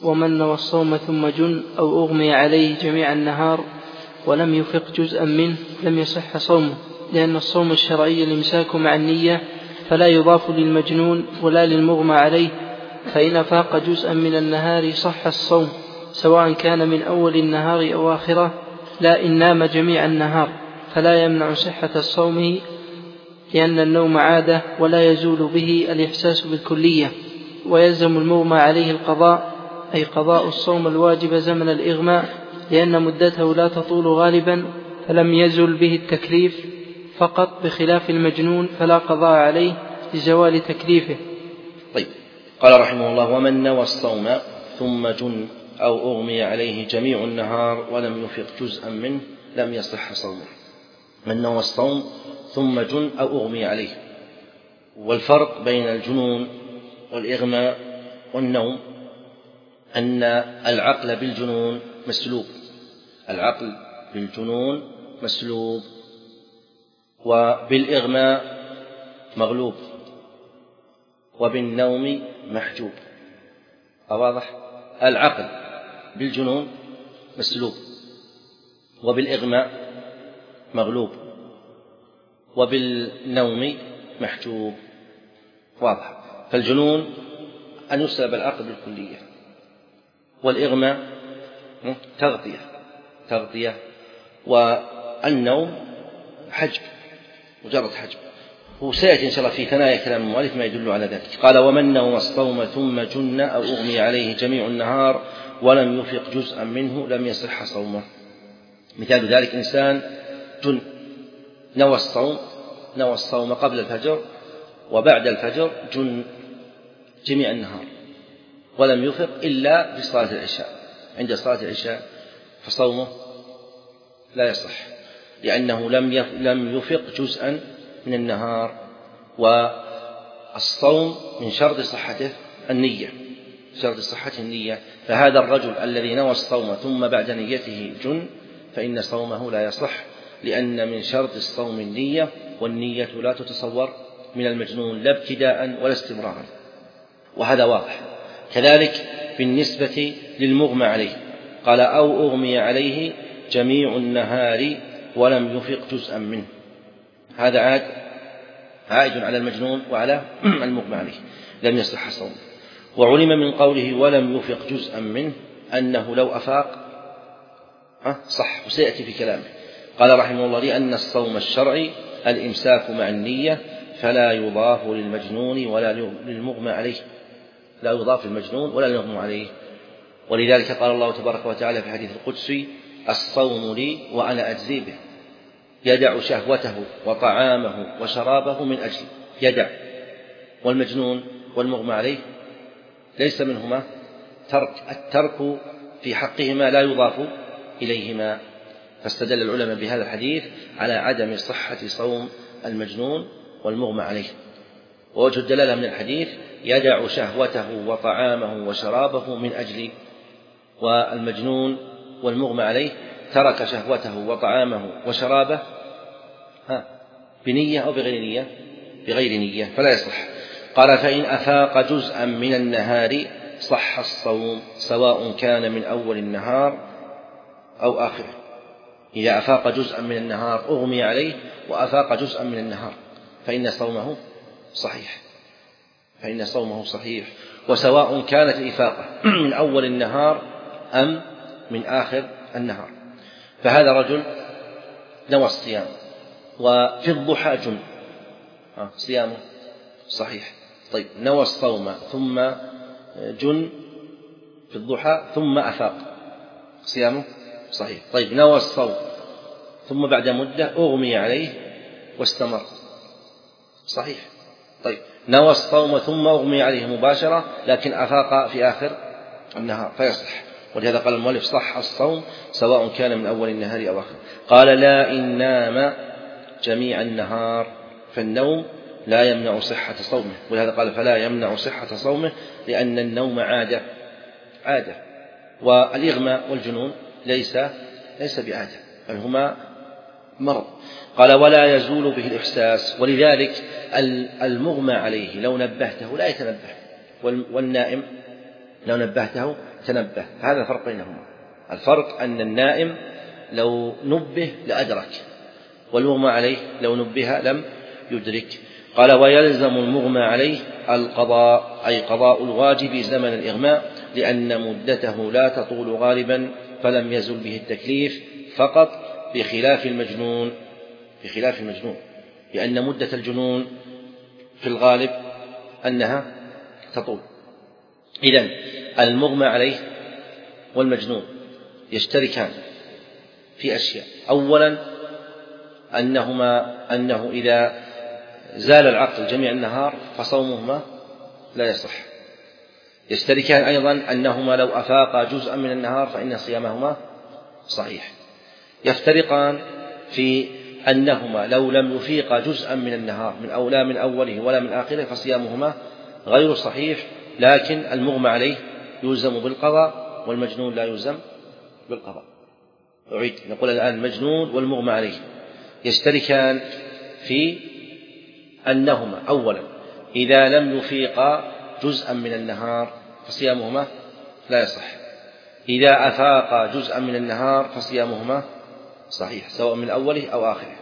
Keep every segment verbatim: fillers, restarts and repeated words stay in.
ومن نوى الصوم ثم جن أو أغمي عليه جميع النهار ولم يفق جزءا منه لم يصح صومه، لأن الصوم الشرعي الإمساك مع النية فلا يضاف للمجنون ولا للمغمى عليه، فإن أفاق جزءا من النهار صح الصوم سواء كان من أول النهار أو آخره، لا إن نام جميع النهار فلا يمنع صحة الصوم، لأن النوم عادة ولا يزول به الإحساس بالكلية، ويلزم المغمى عليه القضاء، أي قضاء الصوم الواجب زمن الإغماء، لأن مدته لا تطول غالبا فلم يزل به التكليف فقط، بخلاف المجنون فلا قضاء عليه لزوال تكليفه. طيب، قال رحمه الله: ومن نوى الصوم ثم جن أو أغمي عليه جميع النهار ولم يفق جزءا منه لم يصح صومه. من نوى الصوم ثم جن أو أغمي عليه. والفرق بين الجنون والإغماء والنوم أن العقل بالجنون مسلوب، العقل بالجنون مسلوب، وبالإغماء مغلوب، وبالنوم محجوب. واضح؟ العقل بالجنون مسلوب، وبالإغماء مغلوب، وبالنوم محجوب. واضح؟ فالجنون أن يسلب العقل بالكلية، والإغماء تغطية تغطية والنوم حجب، مجرد حجب. وسيأتي إن شاء الله في ثنايا كلام المؤلف ما يدل على ذلك. قال: ومن نوى الصوم ثم جن أو أغمي عليه جميع النهار ولم يفق جزءا منه لم يصح صومه. مثال ذلك: إنسان جن، نوى الصوم نوى الصوم قبل الفجر وبعد الفجر جن جميع النهار ولم يفق إلا في صلاة العشاء. عند صلاة العشاء فصومه لا يصح، لأنه لم يفق جزءا من النهار، والصوم من شرط صحته النية، شرط صحته النية. فهذا الرجل الذي نوى الصوم ثم بعد نيته جن فإن صومه لا يصح، لأن من شرط الصوم النية، والنية لا تتصور من المجنون لا ابتداء ولا استمرارا، وهذا واضح. كذلك بالنسبة للمغمى عليه، قال: أو أغمي عليه جميع النهار ولم يفق جزءا منه. هذا عاد عائد على المجنون وعلى المغمى عليه، لم يصح صومه. وعلم من قوله ولم يفق جزءا منه أنه لو أفاق صح، وسيأتي في كلامه. قال رحمه الله: لأن الصوم الشرعي الإمساك مع النية فلا يضاف للمجنون ولا للمغمى عليه، لا يضاف للمجنون ولا للمغمى عليه. ولذلك قال الله تبارك وتعالى في الحديث القدسي: الصوم لي وأنا أجزي به. يدع شهوته وطعامه وشرابه من أجل، يدع. والمجنون والمغمى عليه ليس منهما ترك، الترك في حقهما لا يضاف إليهما. فاستدل العلماء بهذا الحديث على عدم صحة صوم المجنون والمغمى عليه. ووجه الدلالة من الحديث: يدع شهوته وطعامه وشرابه من أجل. والمجنون والمغمى عليه ترك شهوته وطعامه وشرابه ها بنية أو بغير نية؟ بغير نية، فلا يصح. قال: فإن أفاق جزءا من النهار صح الصوم سواء كان من أول النهار أو آخره. إذا أفاق جزءا من النهار أغمي عليه وأفاق جزءا من النهار فإن صومه صحيح، فإن صومه صحيح، وسواء كانت الإفاقة من أول النهار أم من آخر النهار. فهذا رجل نوى الصيام وفي الضحى جن، صيامه صحيح. طيب، نوى الصوم ثم جن في الضحى ثم أفاق، صيامه صحيح. طيب، نوى الصوم ثم بعد مدة أغمي عليه واستمر، صحيح. طيب، نوى الصوم ثم أغمي عليه مباشرة لكن أفاق في آخر النهار فيصح. ولهذا قال المؤلف: صح الصوم سواء كان من أول النهار أو آخر. قال: لا إن نام جميع النهار، فالنوم لا يمنع صحة صومه. ولهذا قال: فلا يمنع صحة صومه، لأن النوم عادة عادة والإغماء والجنون ليس ليس بعادة، بل هما مرض. قال: ولا يزول به الإحساس. ولذلك المغمى عليه لو نبهته لا يتنبه، والنائم لو نبهته تنبه. هذا الفرق بينهما. الفرق أن النائم لو نبه لأدرك، والمغمى عليه لو نبه لم يدرك. قال ويلزم المغمى عليه القضاء، أي قضاء الواجب زمن الإغماء، لأن مدته لا تطول غالبا فلم يزل به التكليف فقط، بخلاف المجنون بخلاف المجنون لأن مدة الجنون في الغالب أنها تطول. إذن المغمى عليه والمجنون يشتركان في أشياء. أولا أنهما أنه إذا زال العقل جميع النهار فصومهما لا يصح. يشتركان أيضا أنهما لو أفاقا جزءا من النهار فإن صيامهما صحيح. يفترقان في أنهما لو لم يفيقا جزءا من النهار من أو لا من أوله ولا من آخره فصيامهما غير صحيح، لكن المغمى عليه يلزم بالقضاء والمجنون لا يلزم بالقضاء. أعيد، نقول الآن المجنون والمغمى عليه يشتركان في أنهما أولا إذا لم يفيقا جزءا من النهار فصيامهما لا يصح، إذا أفاقا جزءا من النهار فصيامهما صحيح سواء من أوله أو آخره.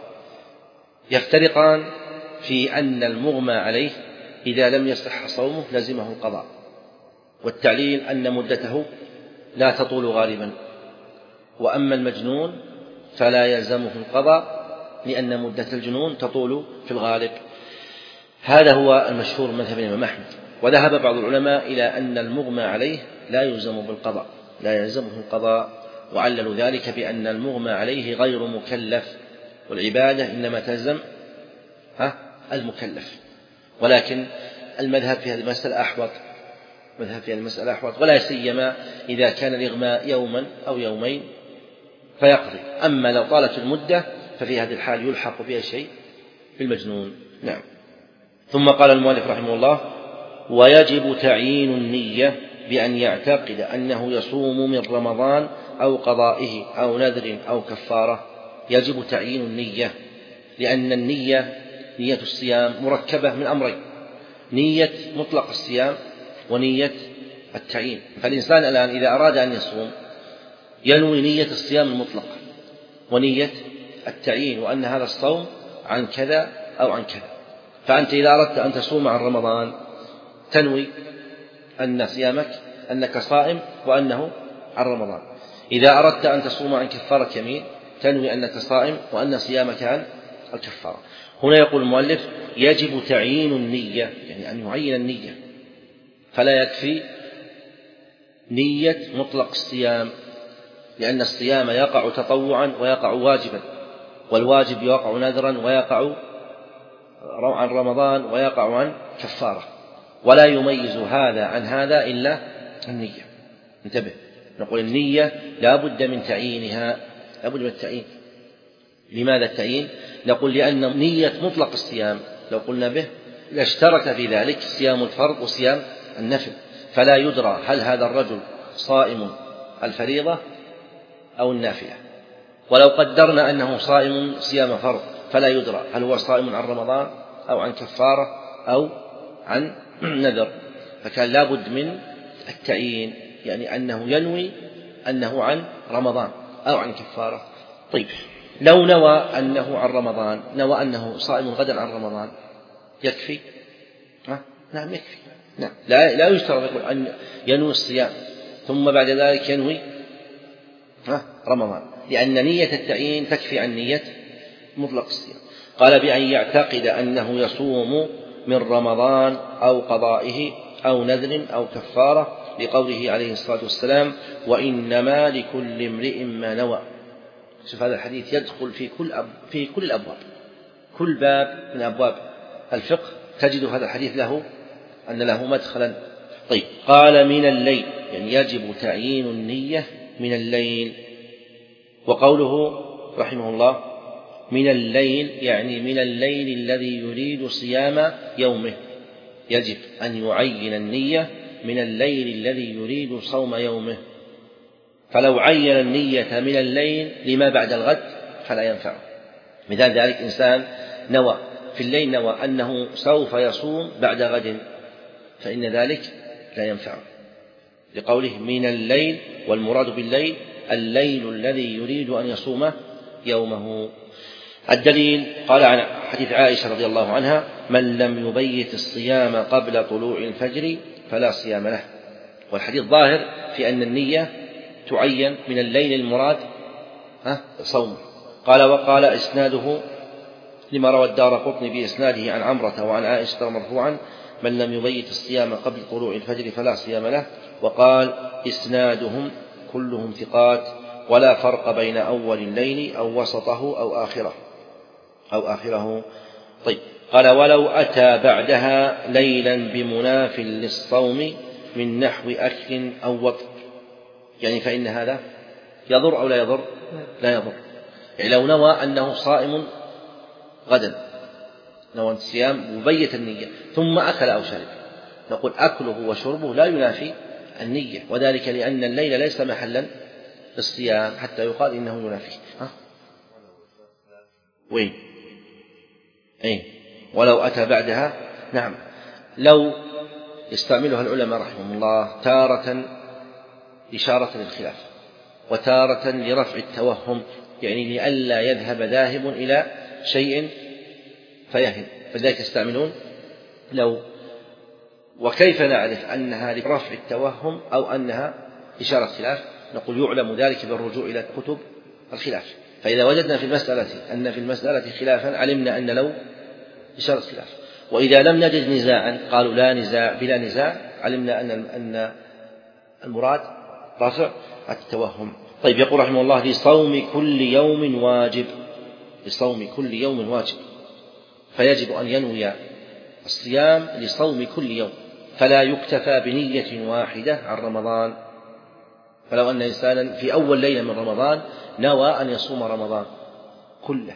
يفترقان في أن المغمى عليه إذا لم يصح صومه لزمه القضاء، والتعليل أن مدته لا تطول غالبا، وأما المجنون فلا يلزمه القضاء لأن مدة الجنون تطول في الغالب. هذا هو المشهور من مذهب الإمام أحمد. وذهب بعض العلماء إلى أن المغمى عليه لا يلزم بالقضاء لا يلزمه القضاء، وعللوا ذلك بأن المغمى عليه غير مكلف، والعبادة إنما تلزم ها المكلف. ولكن المذهب في هذه المسألة أحوط مذهب في هذه المسألة أحوط، ولا سيما إذا كان الإغماء يوما أو يومين فيقضي. أما لو طالت المدة ففي هذه الحال يلحق بها شيء في المجنون. نعم. ثم قال المؤلف رحمه الله: ويجب تعيين النية بأن يعتقد أنه يصوم من رمضان أو قضائه أو نذر أو كفارة. يجب تعيين النية، لأن النية نية الصيام مركبة من أمرين: نية مطلق الصيام ونية التعيين. فالإنسان الآن إذا أراد أن يصوم ينوي نية الصيام المطلقة ونية التعيين، وأن هذا الصوم عن كذا أو عن كذا. فأنت إذا أردت أن تصوم عن رمضان تنوي أن صيامك أنك صائم وأنه عن رمضان. إذا أردت أن تصوم عن كفارة يمين تنوي أنك صائم وأن صيامك عن الكفارة. هنا يقول المؤلف: يجب تعيين النية، يعني أن يعين النية، فلا يكفي نية مطلق الصيام، لأن الصيام يقع تطوعا ويقع واجبا، والواجب يقع نذرا ويقع عن رمضان ويقع عن كفارة، ولا يميز هذا عن هذا إلا النية. انتبه، نقول النية لا بد من تعيينها، لا بد من التعيين. لماذا التعيين؟ نقول لأن نية مطلق الصيام لو قلنا به لاشترك في ذلك صيام الفرض وصيام النفل، فلا يدرى هل هذا الرجل صائم الفريضة أو النافلة. ولو قدرنا أنه صائم صيام فرض فلا يدرى هل هو صائم عن رمضان أو عن كفارة أو عن نذر، فكان لا بد من التعيين، يعني أنه ينوي أنه عن رمضان أو عن كفارة. طيب، لو نوى أنه عن رمضان، نوى أنه صائم غدا عن رمضان، يكفي؟ ها؟ نعم يكفي. نعم. لا, لا يشترط أن ينوي الصيام ثم بعد ذلك ينوي ها؟ رمضان، لأن نية التعيين تكفي عن نية مطلق الصيام. قال: بأن يعتقد أنه يصوم من رمضان أو قضائه أو نذر أو كفارة، لقوله عليه الصلاة والسلام: وإنما لكل امرئ ما نوى. شوف هذا الحديث يدخل في كل أب في كل الأبواب، كل باب من أبواب الفقه تجد هذا الحديث له أن له مدخلا. طيب، قال: من الليل، يعني يجب تعيين النية من الليل. وقوله رحمه الله من الليل يعني من الليل الذي يريد صيام يومه، يجب أن يعين النية من الليل الذي يريد صوم يومه. فلو عين النية من الليل لما بعد الغد فلا ينفع. مثال ذلك: إنسان نوى في الليل نوى أنه سوف يصوم بعد غد، فإن ذلك لا ينفع لقوله من الليل، والمراد بالليل الليل الذي يريد أن يصوم يومه. الدليل قال عن حديث عائشة رضي الله عنها: من لم يبيت الصيام قبل طلوع الفجر فلا صيام له. والحديث ظاهر في أن النية تعين من الليل المراد صوم. قال وقال إسناده لما روى الدارقطني بإسناده عن عمرة وعن عائشة مرفوعا: من لم يبيت الصيام قبل طلوع الفجر فلا صيام له. وقال إسنادهم كلهم ثقات ولا فرق بين أول الليل أو وسطه أو آخره أو آخره. طيب، قال ولو أتى بعدها ليلا بمناف للصوم من نحو أكل أو وطء، يعني فإن هذا يضر أو لا يضر؟ لا يضر. يعني لو نوى أنه صائم غدا، نوى الصيام مبيت النية ثم أكل أو شرب، نقول أكله وشربه لا ينافي النية، وذلك لأن الليل ليس محلا للصيام حتى يقال إنه ينافيه. ها؟ وين؟ أين؟ ولو أتى بعدها، نعم، لو يستعملها العلماء رحمهم الله تارة إشارة للخلاف وتارة لرفع التوهم، يعني لئلا يذهب ذاهب إلى شيء فيهم، فذلك يستعملون لو. وكيف نعرف أنها لرفع التوهم أو أنها إشارة خلاف؟ نقول يعلم ذلك بالرجوع إلى كتب الخلاف. فإذا وجدنا في المسألة أن في المسألة خلافا علمنا أن لو إشارة خلاف، وإذا لم نجد نزاعا قالوا لا نزاع بلا نزاع علمنا أن أن المراد رفع التوهم. طيب، يقول رحمه الله: لصوم كل يوم واجب، لصوم كل يوم واجب، فيجب أن ينوي الصيام لصوم كل يوم، فلا يكتفى بنية واحدة عن رمضان. فلو أن إنسانا في أول ليلة من رمضان نوى أن يصوم رمضان كله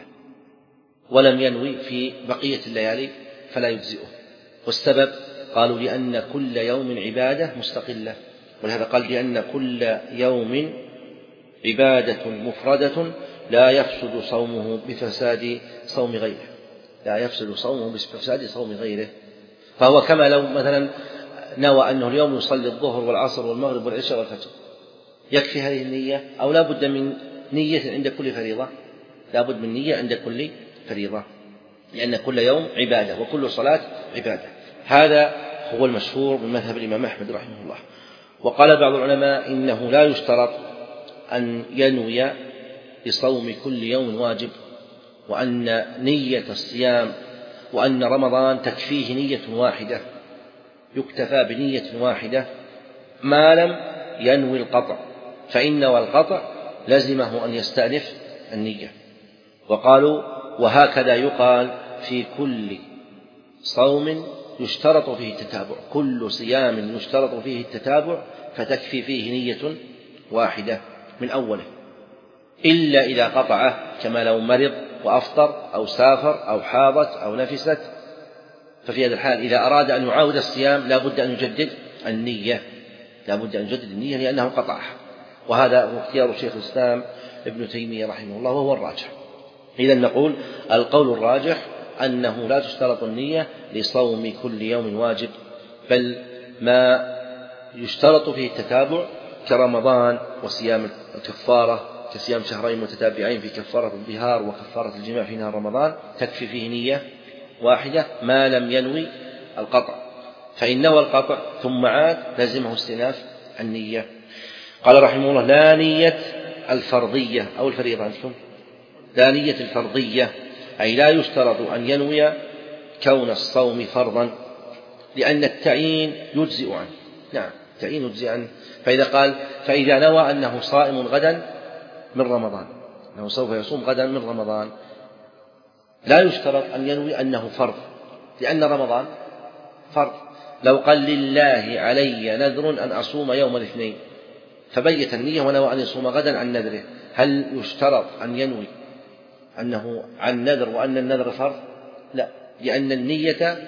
ولم ينوي في بقية الليالي فلا يجزئه. والسبب قالوا لأن كل يوم عبادة مستقلة، ولهذا قال لأن كل يوم عبادة مفردة لا يفسد صومه بفساد صوم غيره، لا يفسد صومه بفساد صوم غيره. فهو كما لو مثلا نوى أنه اليوم يصلي الظهر والعصر والمغرب والعشاء والفجر، يكفي هذه النية أو لا بد من نية عند كل فريضة؟ لا بد من نية عند كل فريضة، لأن كل يوم عبادة وكل صلاة عبادة. هذا هو المشهور من مذهب الإمام أحمد رحمه الله. وقال بعض العلماء إنه لا يشترط أن ينوي لصوم كل يوم واجب، وأن نية الصيام وأن رمضان تكفيه نية واحدة، يكتفى بنية واحدة ما لم ينوي القطع، فإن والقطع لزمه أن يستأنف النية. وقالوا وهكذا يقال في كل صوم يشترط فيه التتابع، كل صيام يشترط فيه التتابع فتكفي فيه نية واحدة من أوله، إلا إذا قطعه، كما لو مرض وأفطر أو سافر أو حاضت أو نفست، ففي هذا الحال إذا أراد أن يعاود الصيام لا بد أن يجدد النية، لا بد أن يجدد النية لأنه قطعها. وهذا هو اختيار شيخ الإسلام ابن تيمية رحمه الله وهو الراجح. إذن نقول القول الراجح أنه لا تشترط النية لصوم كل يوم واجب، بل ما يشترط فيه التتابع كرمضان وصيام الكفارة كصيام شهرين متتابعين في كفارة الظهار وكفارة الجماع في نهار رمضان تكفي فيه نية واحدة ما لم ينوي القطع، فإن نوى القطع ثم عاد لزمه استئناف النية. قال رحمه الله: لا نية الفرضية أو الفريضة عندكم، لا نية الفرضية، أي لا يشترط أن ينوي كون الصوم فرضا، لأن التعيين يجزئ عنه. نعم، التعيين يجزئ عنه. فإذا قال فإذا نوى أنه صائم غدا من رمضان، أنه سوف يصوم غدا من رمضان، لا يشترط أن ينوي أنه فرض، لأن رمضان فرض. لو قال لله علي نذر أن أصوم يوم الاثنين فبيت النية ونوى أن يصوم غدا عن نذره، هل يشترط أن ينوي أنه عن نذر وأن النذر فرض؟ لا، لأن النية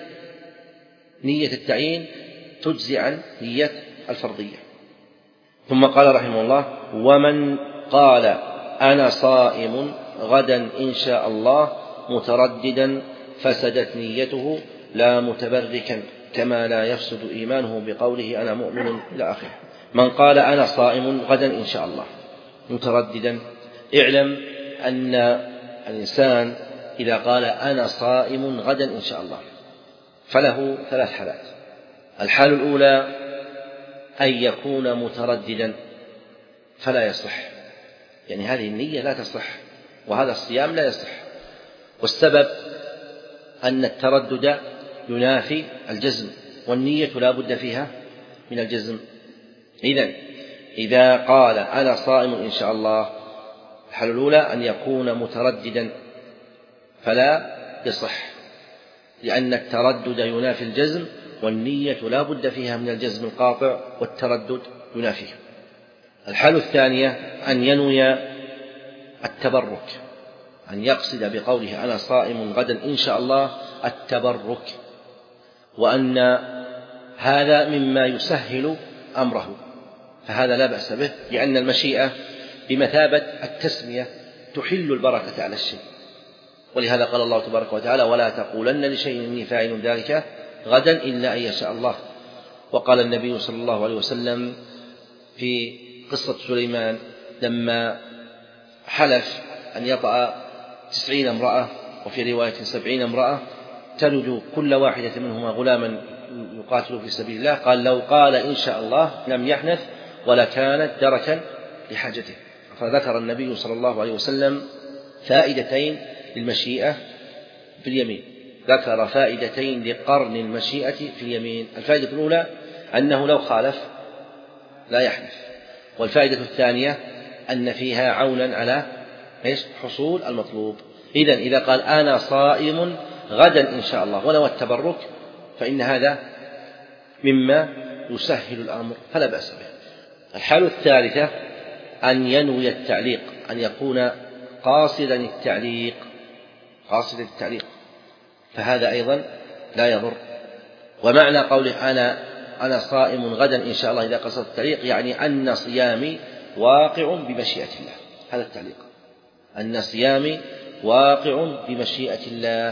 نية التعيين تجزي عن نية الفرضية. ثم قال رحمه الله: ومن قال أنا صائم غدا إن شاء الله مترددا فسدت نيته لا متبركا كما لا يفسد إيمانه بقوله أنا مؤمن إلى آخره. من قال أنا صائم غدا إن شاء الله مترددا، اعلم أن الإنسان إذا قال أنا صائم غدا إن شاء الله فله ثلاث حالات. الحال الأولى أن يكون مترددا فلا يصح، يعني هذه النية لا تصح وهذا الصيام لا يصح، والسبب أن التردد ينافي الجزم، والنية لا بد فيها من الجزم. إذن إذا قال أنا صائم إن شاء الله، الحالة الأولى أن يكون مترددا فلا يصح، لأن التردد ينافي الجزم، والنية لا بد فيها من الجزم القاطع والتردد ينافيه. الحالة الثانية أن ينوي التبرك، أن يقصد بقوله أنا صائم غدا إن شاء الله التبرك، وأن هذا مما يسهل أمره، فهذا لا بأس به، لأن المشيئة بمثابة التسمية تحل البركة على الشيء، ولهذا قال الله تبارك وتعالى ولا تقولن لشيء إني فاعل ذلك غدا إلا أن يشاء الله. وقال النبي صلى الله عليه وسلم في قصة سليمان لما حلف أن يطأ تسعين امرأة وفي رواية سبعين امرأة تلد كل واحدة منهما غلاما يقاتل في سبيل الله، قال لو قال إن شاء الله لم يحنث ولكانت دركا لحاجته. فذكر النبي صلى الله عليه وسلم فائدتين للمشيئة في اليمين، ذكر فائدتين لقرن المشيئة في اليمين. الفائدة الأولى أنه لو خالف لا يحنث، والفائدة الثانية أن فيها عونا على حصول المطلوب. إذن إذا قال أنا صائم غدا إن شاء الله ونوى التبرك فإن هذا مما يسهل الأمر فلا بأس به. الحالة الثالثة أن ينوي التعليق، أن يكون قاصدا التعليق قاصدا التعليق فهذا أيضا لا يضر. ومعنى قوله أنا أنا صائم غدا إن شاء الله إذا قصد التعليق يعني أن صيامي واقع بمشيئة الله، هذا التعليق، أن صيامي واقع بمشيئة الله،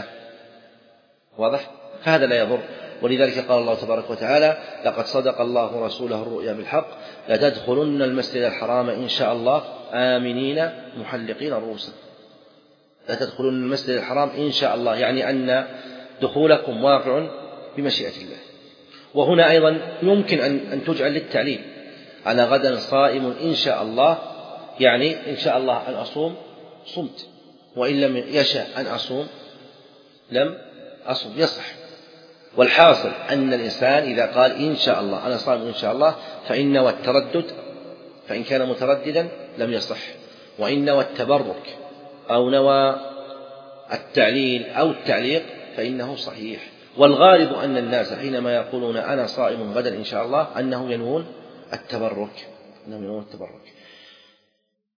واضح؟ فهذا لا يضر. ولذلك قال الله تبارك وتعالى لقد صدق الله رسوله الرؤيا بالحق لتدخلن المسجد الحرام إن شاء الله آمنين محلقين رؤوسكم، لتدخلن المسجد الحرام إن شاء الله يعني أن دخولكم واقع بمشيئة الله. وهنا أيضا يمكن أن تجعل للتعليل، أنا غدا صائم إن شاء الله يعني إن شاء الله أن أصوم صمت، وإن لم يشاء أن أصوم لم أصوم، يصح. والحاصل أن الإنسان إذا قال إن شاء الله أنا صائم إن شاء الله فإن نوى التردد، فإن كان مترددا لم يصح، وإن نوى التبرك أو نوى التعليل أو التعليق فإنه صحيح. والغالب أن الناس حينما يقولون أنا صائم غدا إن شاء الله أنه ينوون التبرك، أنه ينوون التبرك.